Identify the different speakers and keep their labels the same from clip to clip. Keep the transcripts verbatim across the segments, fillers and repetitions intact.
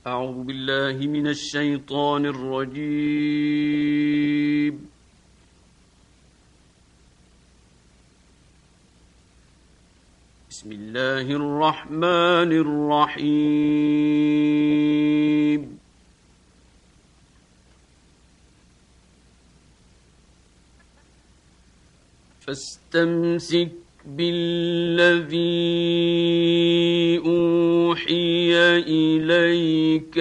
Speaker 1: أعوذ بالله من الشيطان الرجيم. بسم الله الرحمن الرحيم. فاستمسك بالذي أوحي إليك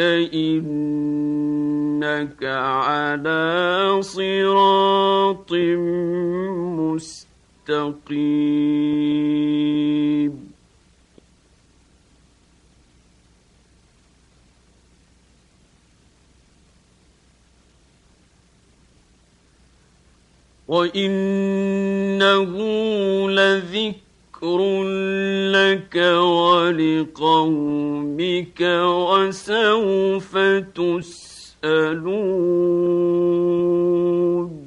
Speaker 1: إنك على صراط مستقيم. وإنه لذكر لك ولقومك وسوف تسألون.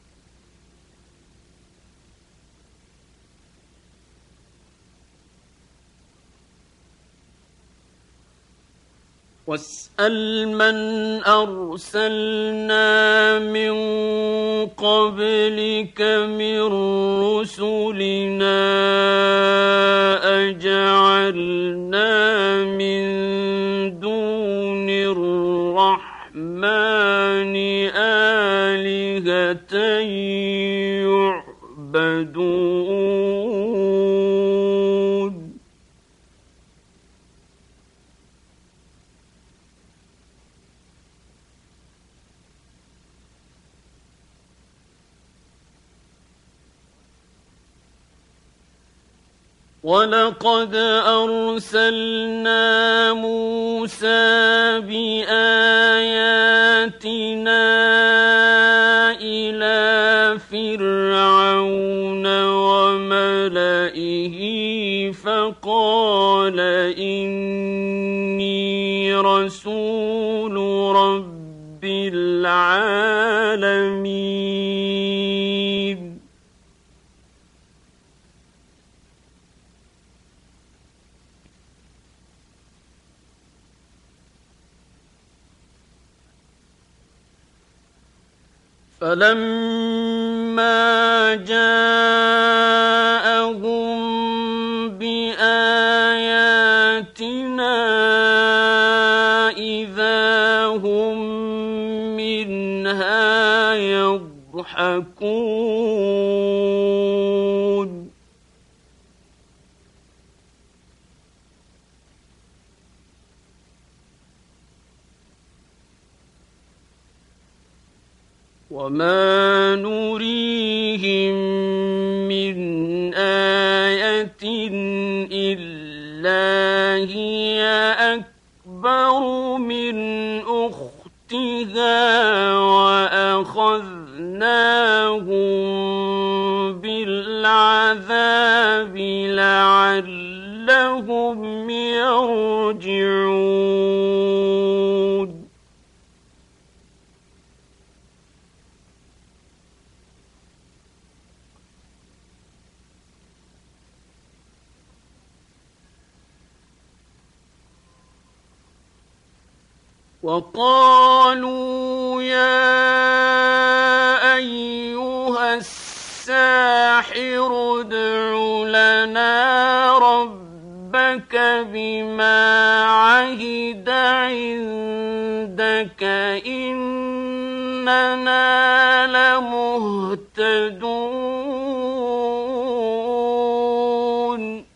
Speaker 1: واسأل من أرسلنا من قبلك من رسلنا أجعلنا من دون الرحمن آلهة يعبدون. ولقد أرسلنا موسى بآياتنا إلى فرعون وملئه فقال إني رسول رب العالمين. فلما جاءهم بآياتنا إذا هم منها يضحكون. وما نريهم من آية إلا هي أكبر من أختها وأخذناهم بالعذاب لعلهم يرجعون. وقالوا يا أيها الساحر ادع لنا ربك بما عهد عندك إننا لمهتدون.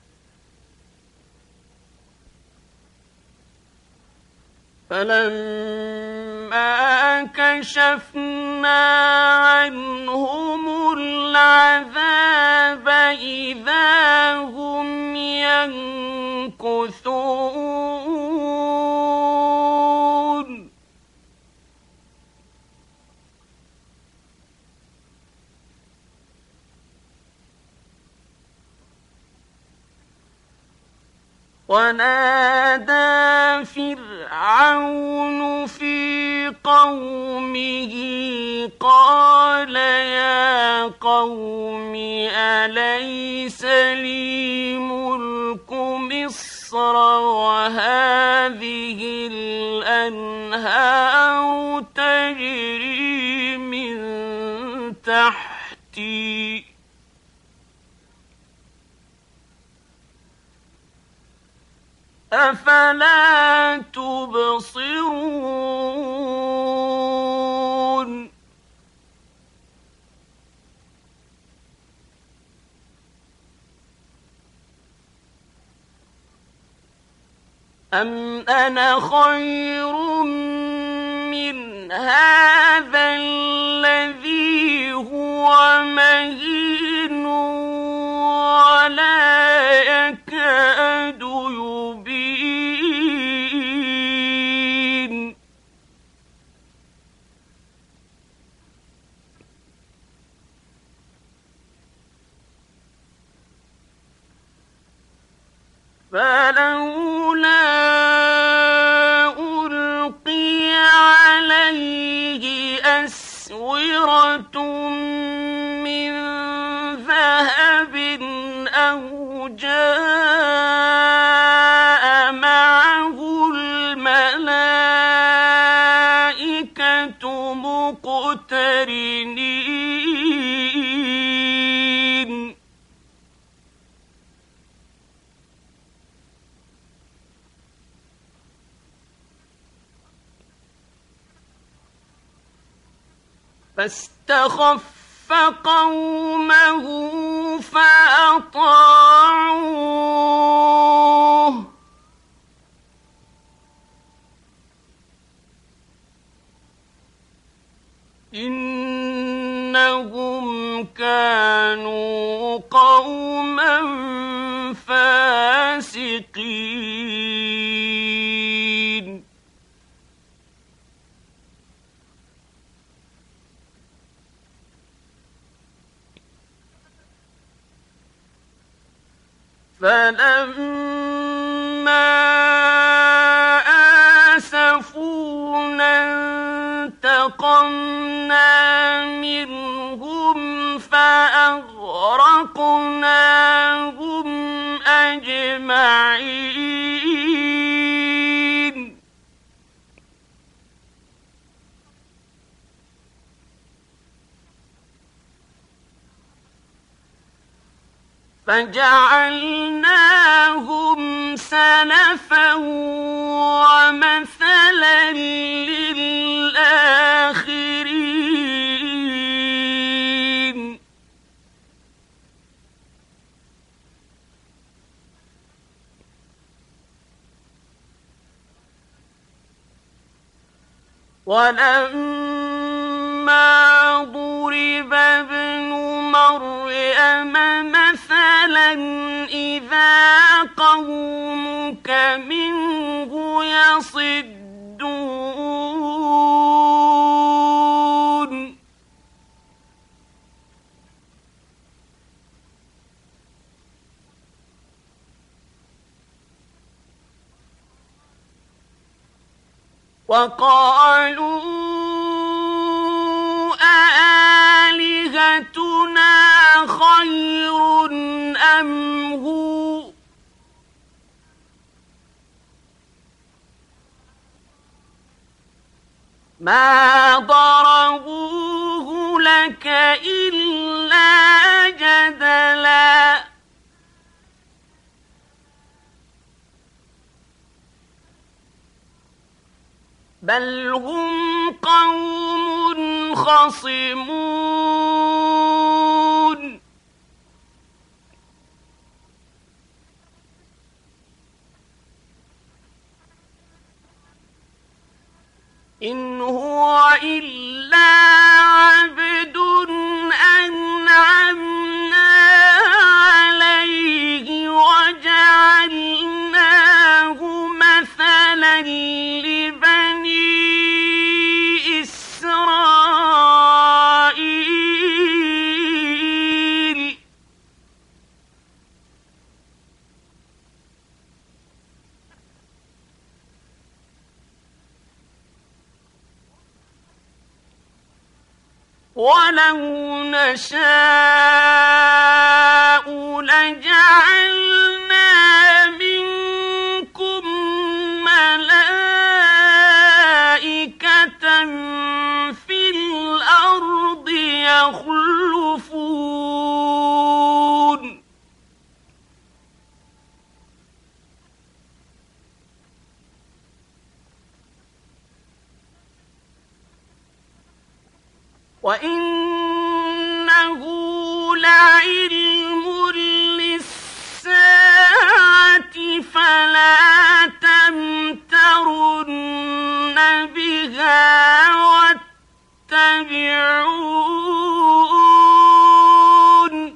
Speaker 1: فلما كشفنا عنهم العذاب إذا هم ينكثون. ونادى فرعون في قومه قال يا قوم أليس لي ملك مصر وهذه أفلا تبصرون أم أنا خير من هذا الذي هو مهين ولا يكاد يبين فلولا ألقي عليه أسورة من ذهب أو جاء معه الملائكة مقترنين فاستخف قومه فأطاعوه إنهم كانوا قوما فاسقين فلما آسفونا انتقمنا منهم فأغرقناهم أجمعين فجعلناهم سلفا ومثلا للآخرين ولما ضرب ابن مريم مثلا إذا قومك منه يصدون وقالوا أآلهتنا خير أم هو ما ضربوه لك إلا جدلا بل هم قوم خصمون إن هو إلا عبد أنعمنا عليه وجعلناه مثلا لبني إسرائيل ولو نشاء لجعلنا منكم ملائكة في الأرض يخلفون وَإِنَّهُ لَعِلْمٌ لِّلسَّاعَةِ فَلَا تَمْتَرُنَّ بِهَا وَاتَّبِعُونِ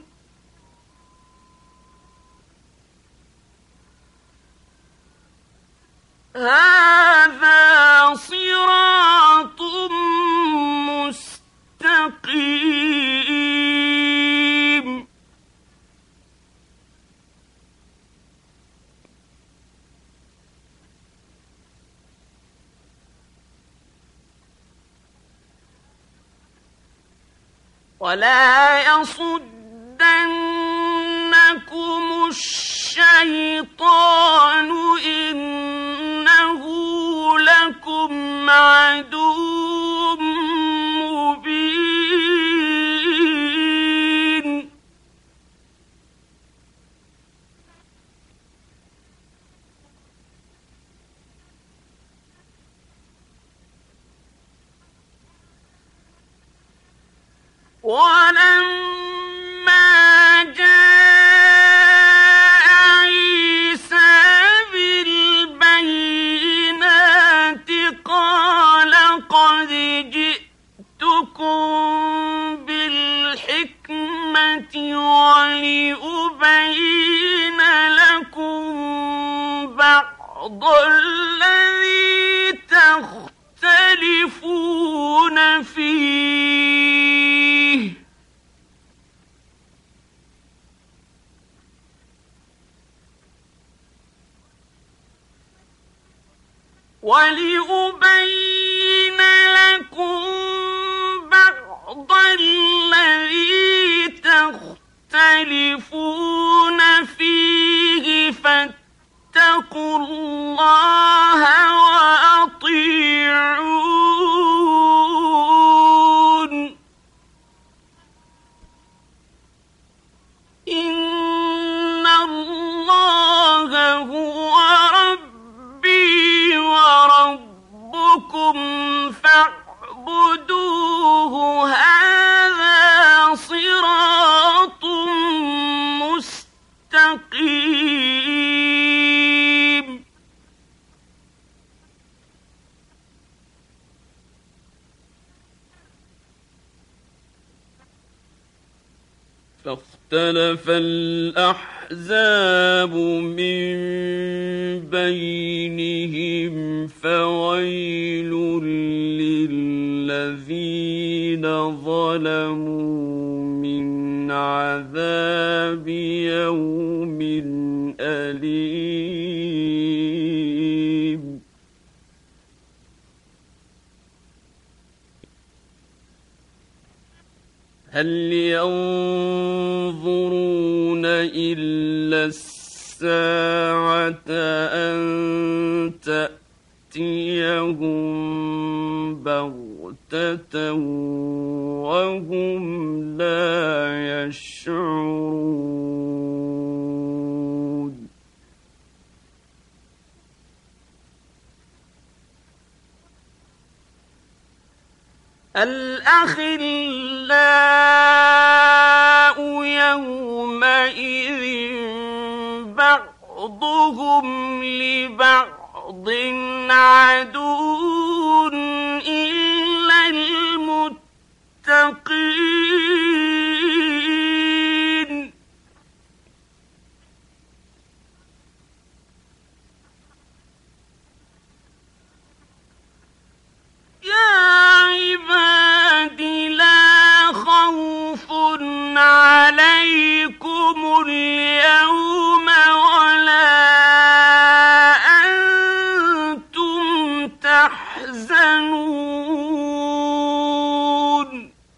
Speaker 1: هَٰذَا صِرَاطٌ مُّسْتَقِيمٌ وَلَا يَصُدَّنَّكُمُ الشَّيْطَانُ إِنَّهُ لَكُمْ عَدُوٌّ مُّبِينٌ وَلَمَّا جَاءَ عِيسَىٰ بِالْبَيِّنَاتِ قَالَ قَدْ جِئْتُكُم بِالْحِكْمَةِ وَلِأُبَيِّنَ لَكُم بَعْضَ الَّذِي تَخْتَلِفُونَ فِيهِ ۖ وَلِأُبَيِّنَ لَكُم بَعْضَ الَّذِي تَخْتَلِفُونَ فِيهِ ۖ فَاتَّقُوا اللَّهَ وَأَطِيعُونِ إِنَّ اللَّهَ هُوَ رَبِّي وَرَبُّكُمْ فَاعْبُدُوهُ هَٰذَا صِرَاطٌ مُّسْتَقِيمٌ فاختلف الأحزاب من بينهم فويل للذين ظلموا من عذاب يوم أليم هل ينظرون إلا الساعة أن تأتيهم بغتة وهم لا يشعرون الأخلاء يومئذ بعضهم لبعض عدو إلا المتقين يا عباد لا خوف عليكم اليوم ولا أنتم تحزنون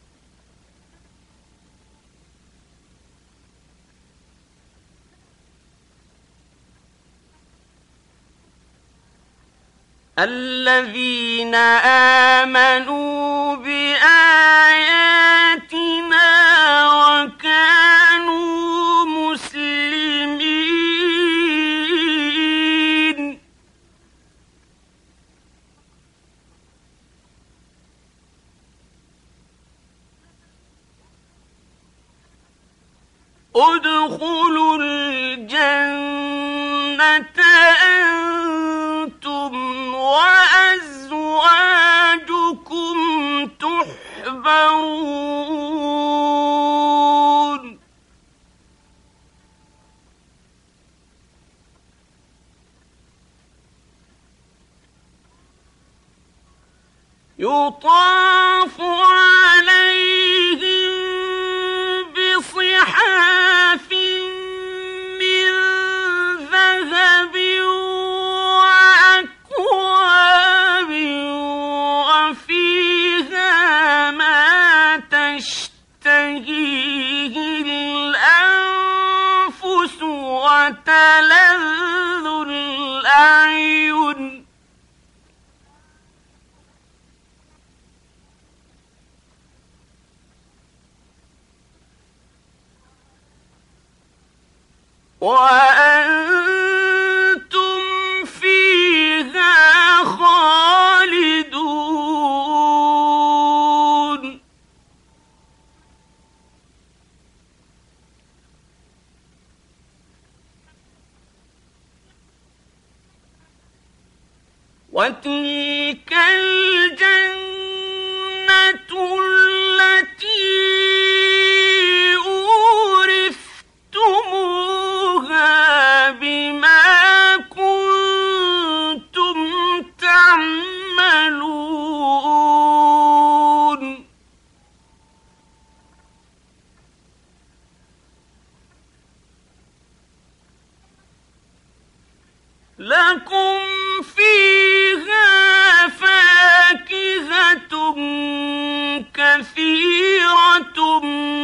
Speaker 1: الذين آمنوا بآياتنا وكانوا مسلمين ادخلوا الجنة أنتم وأزواجكم تحبرون يطاف عليهم بصحاف من ذهب وأكواب وفيها ما تشتهيه الأنفس وتلذ الأعين وأنتم فيها خالدون وتلك الجنة التي أورثتموها بما كنتم تعملون لكم فيها فاكهة كثيرة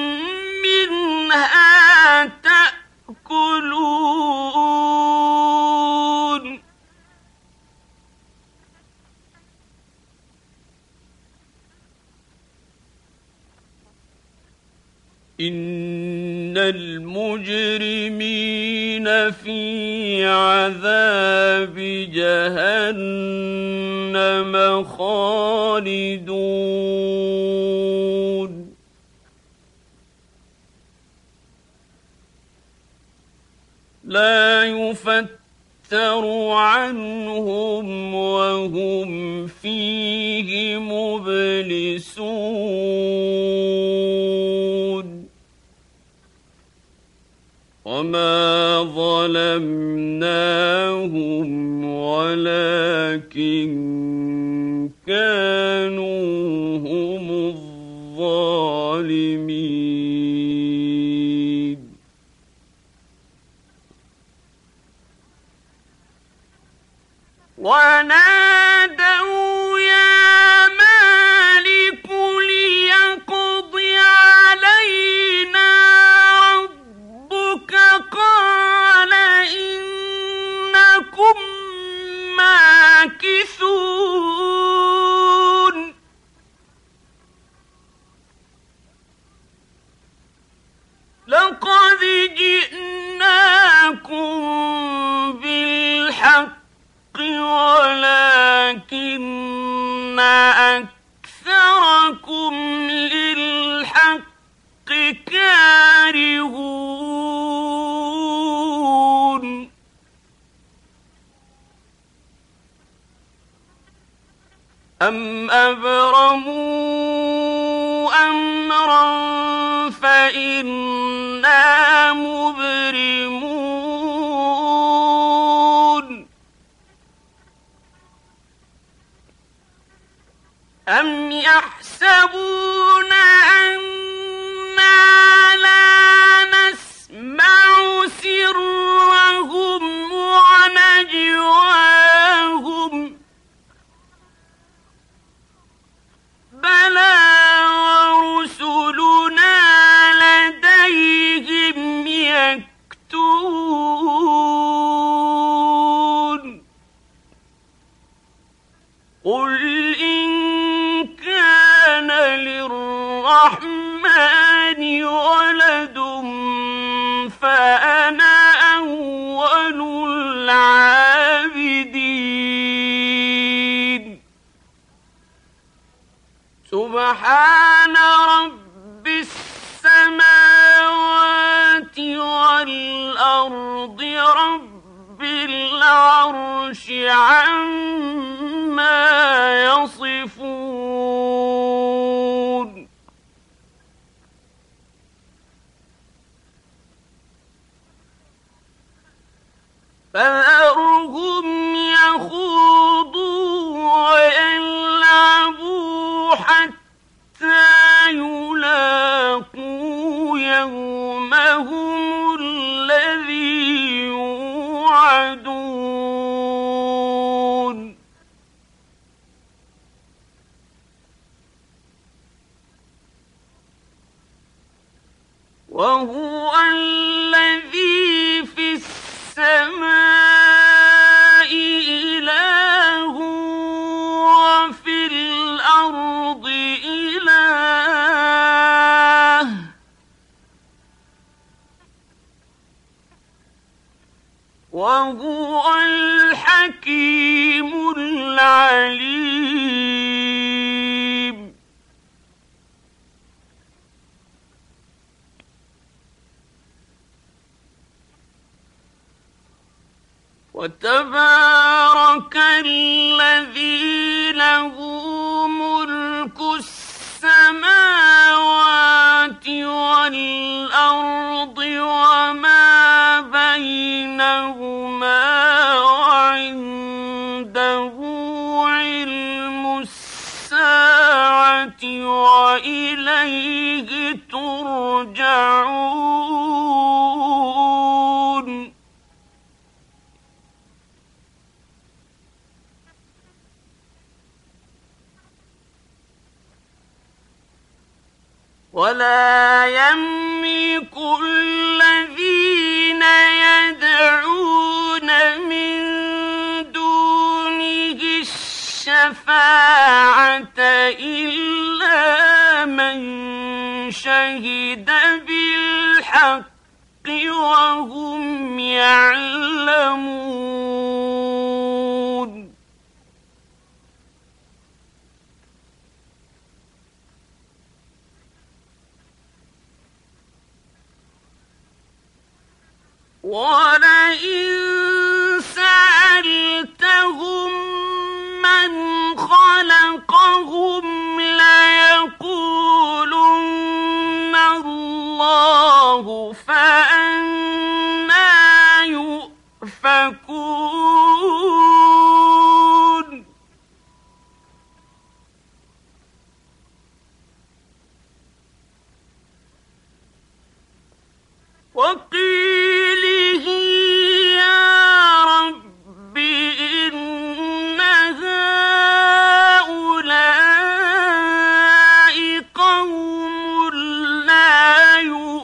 Speaker 1: منها تأكلون إن المجرمين في عذاب جهنم خالدون لا يفتر عنهم وهم فيه مبلسون وما ظلمناهم ولكن كانوا هم الظالمين ونادوا يا مالك ليقض علينا ربك قال إنكم ماكثون لقد جئناكم بالحق ولكن أكثركم للحق كارهون أم أبرموا أمرا فإنا مبرمون أم يحسبون أنا لا نسمع سرهم ونجواهم بلى ورسلنا لديهم يكتبون قل إن كان للرحمن ولد فأنا أول العابدين سبحان رب السماوات العرش عما يصفون فذرهم يخوضوا ويلعبوا حتى يلاقوا يومهم الذي يوعدون وهو الذي في السماء إله وفي الأرض إله وهو الحكيم العليم وتبارك الذي له ملك السماوات والأرض وما بينهما وعنده علم الساعة وإليه ترجعون ولا يملك الذين يدعون من دونه الشفاعة إلا من شهد بالحق وهم يعلمون ولئن سألتهم من خلقهم ليقولن الله فأنى يؤفكون وقيله يا رب إن هؤلاء قوم لا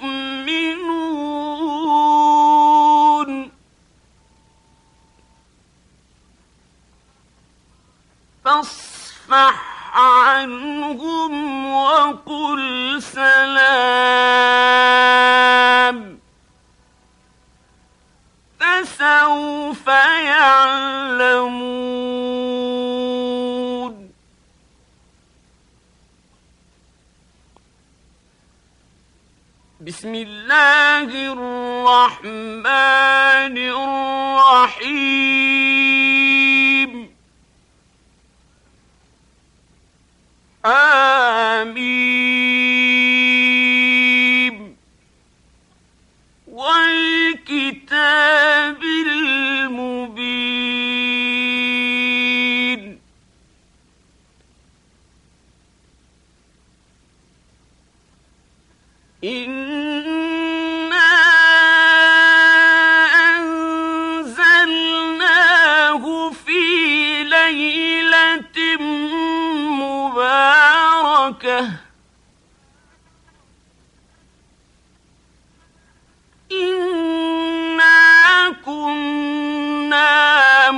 Speaker 1: يؤمنون فاصفح عنهم وقل سلام فسوف يعلمون بسم الله الرحمن الرحيم آمين والكتاب المبين إنا أنزلناه في ليلة مباركة إنا كنا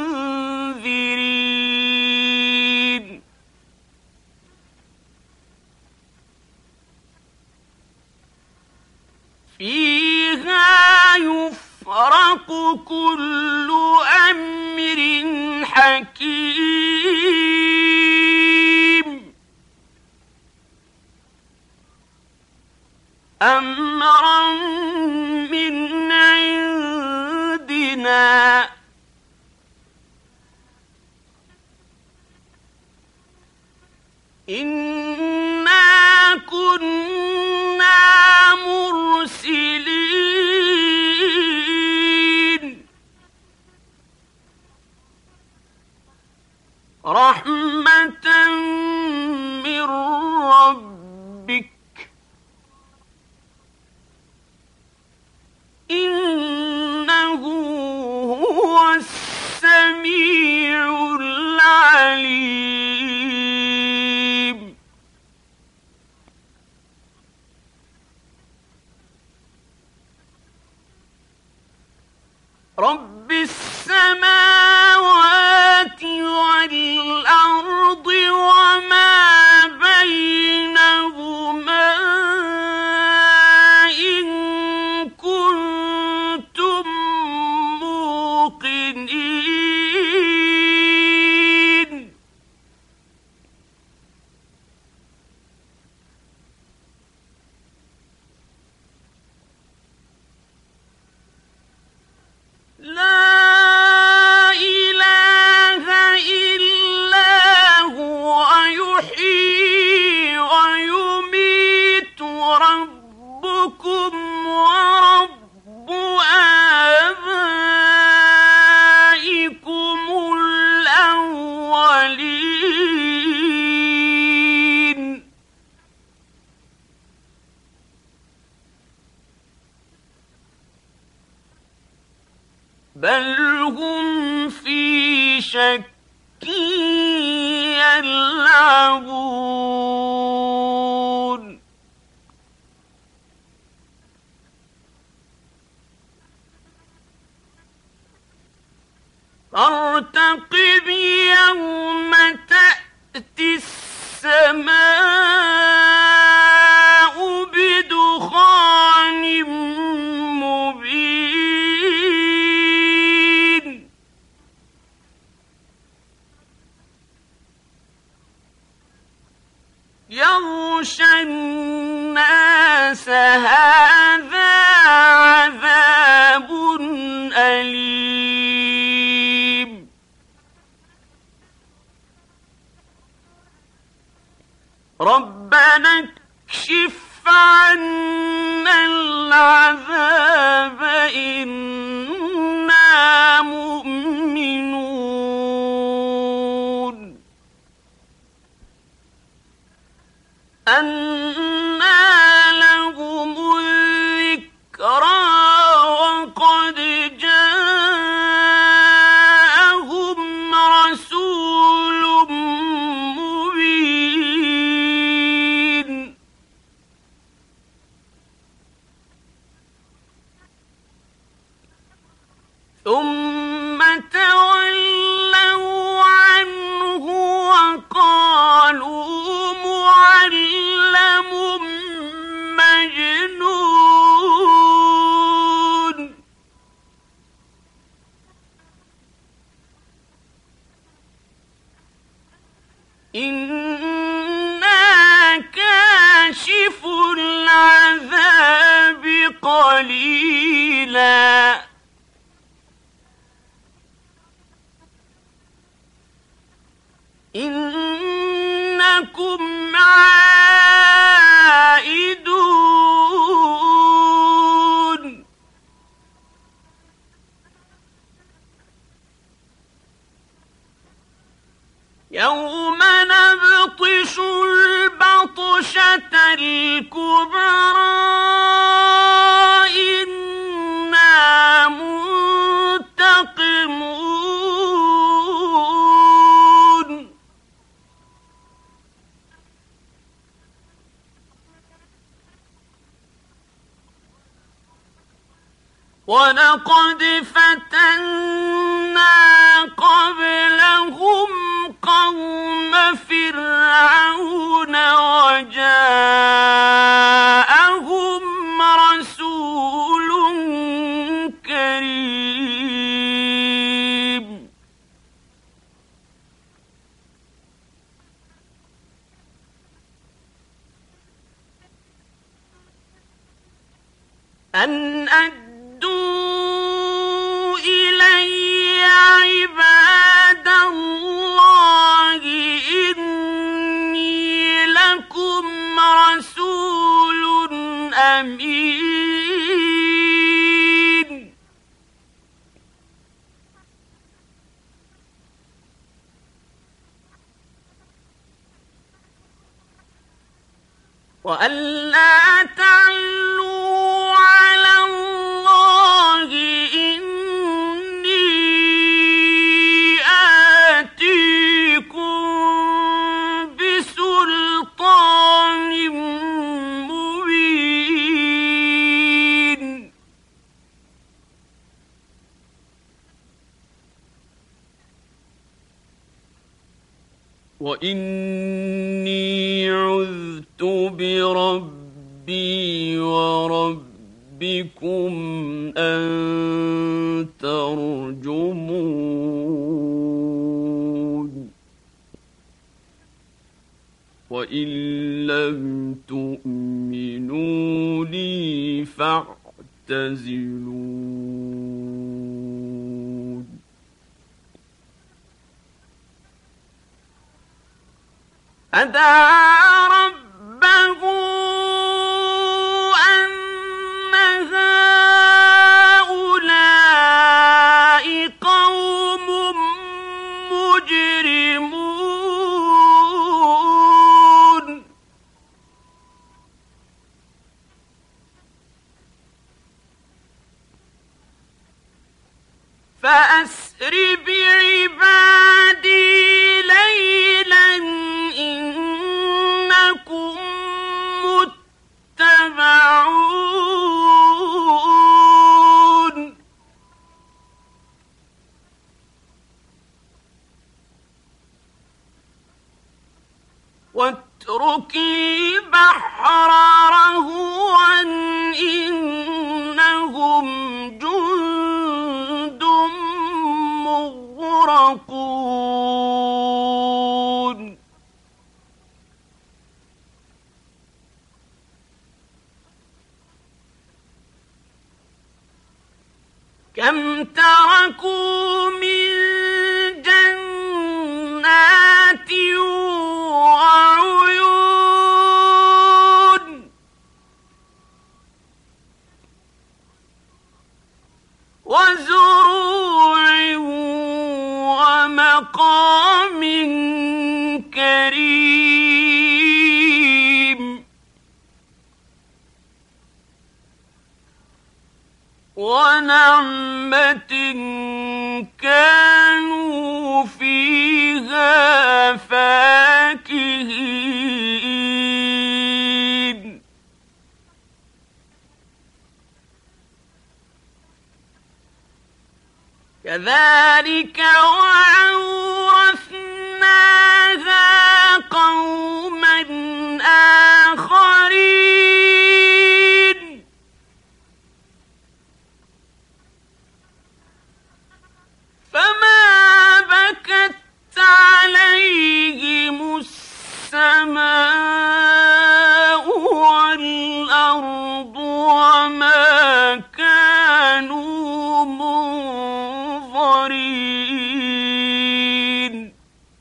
Speaker 1: منذرين فيها يفرق كل أمر حكيم أمرا من عندنا إنا كنا مرسلين رحمة من ربك إنه هو السميع العليم رب السماوات والأرض وما بينهما إن كنتم موقنين لا إله إلا هو يحيي ويميت ربكم ورب آبائكم الأولين بل هم في شك يلعبون فارتقب يوم تأتي السماء بدخان مبين يغشى الناس هذا عذاب أليم ربنا اكشف عنا العذاب إنا مؤمنون أنى لهم الذكرى وقد جاءهم رسول مبين ثم تولوا عنه وقالوا معلم مجنون إنا كاشف العذاب قليلا إنكم عائدون يوم نبطش البطشة الكبرى إنا منتقمون ولقد فتنا قبلهم قوم فرعون وجاءهم رسول كريم أن أدوا إلي عباد الله إني وألا تعلوا على الله إني آتيكم بسلطان مبين. وإني عذت بربي وربكم أن ترجمون. وإن لم تؤمنوا لي فاعتزلون. فدعا ربه أن هؤلاء قوم مجرمون فأسر بعبادي ليلا إنكم متبعون. واترك البحر رهوا إنهم جند مغرقون. كم تركوا من جنات وعيون وزروع ومقام كريم ونعمة كانوا فيها فاكهين. كذلك وأورثناها قوما آخرين. فما بكت عليهم السماء والأرض وما كانوا منظرين.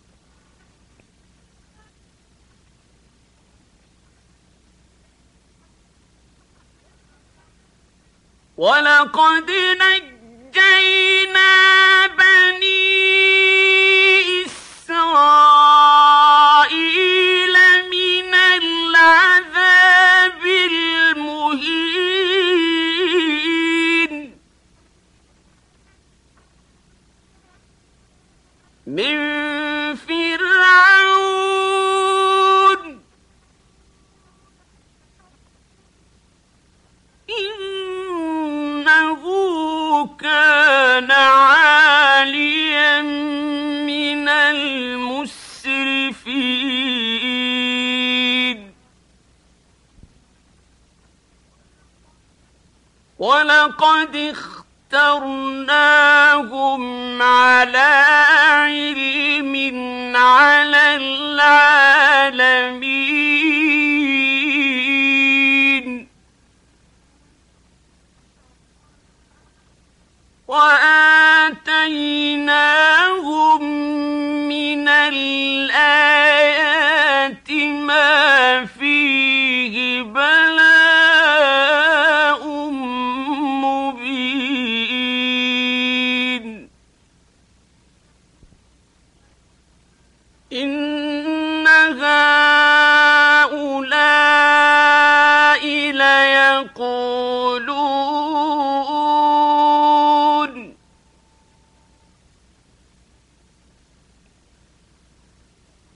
Speaker 1: ولقد نجينا بني إسرائيل من العذاب المهين من فرعون إنه كان عاليا من المسرفين. ولقد اخترناهم على علم على العالمين. وآتيناهم من الآيات ما فيه بلاء مبين. إن هؤلاء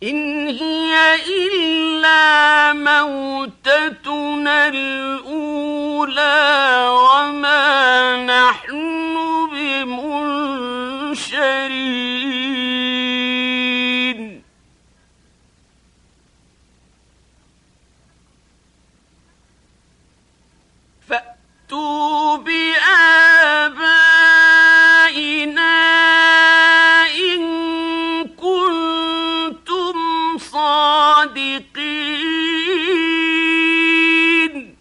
Speaker 1: إن هي إلا موتتنا الأولى وما نحن بمنشرين فأتوا بآبائنا إن كنتم صادقين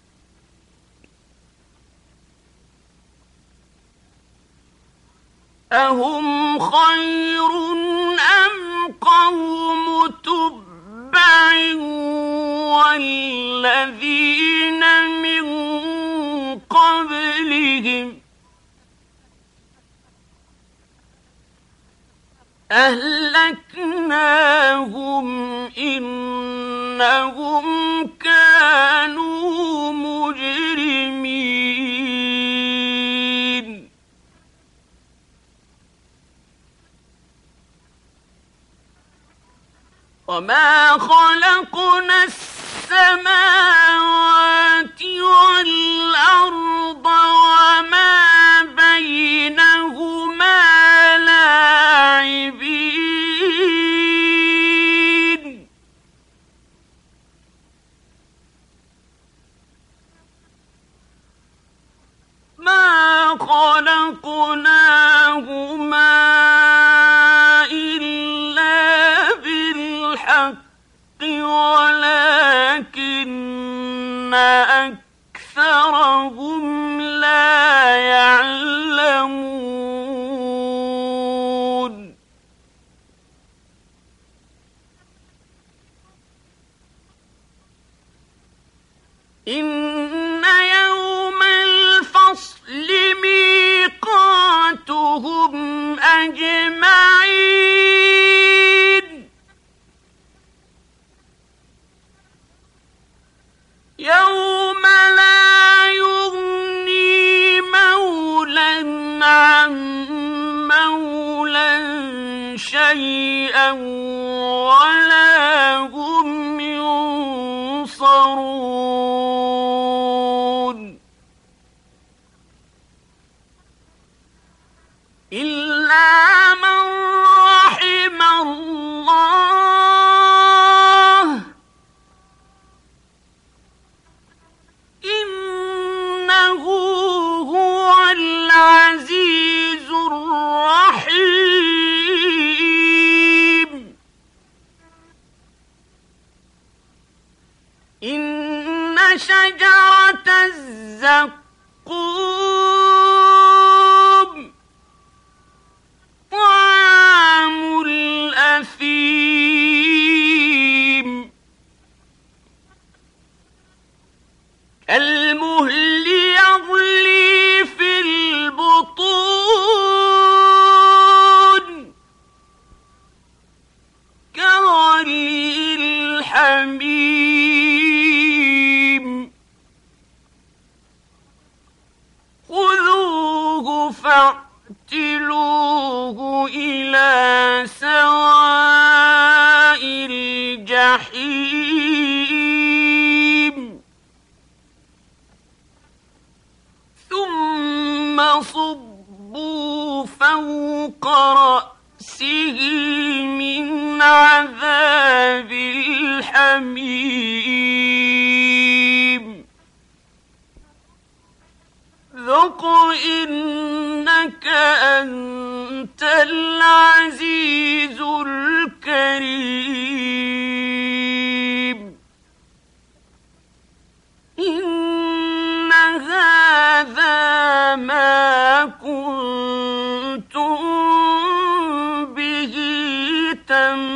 Speaker 1: أهم خير أم قوم تبع والذين من قبلهم أهلكناهم إنهم كانوا مجرمين وما خلقنا السماوات والأرض وما بينهما لاعبين ما خلقناهما إلا بالحق ولكن أكثرهم لا يعلمون إن يوم الفصل ميقاتهم أجمعين يوم لا يغني مولى عن مولى شيئا ولا هم ينصرون إلا من رحم الله إنه هو العزيز الرحيم إن شجرة الزقوم طعام الأثيم كالمهل يغلي في البطون كغلي الحميم خذوه فاعتلوه إلى سواء الجحيم ثم صبوا فوق رأسه من عذاب الحميم ذق إنك أنت العزيز الكريم إن هذا ما كنتم به تمترون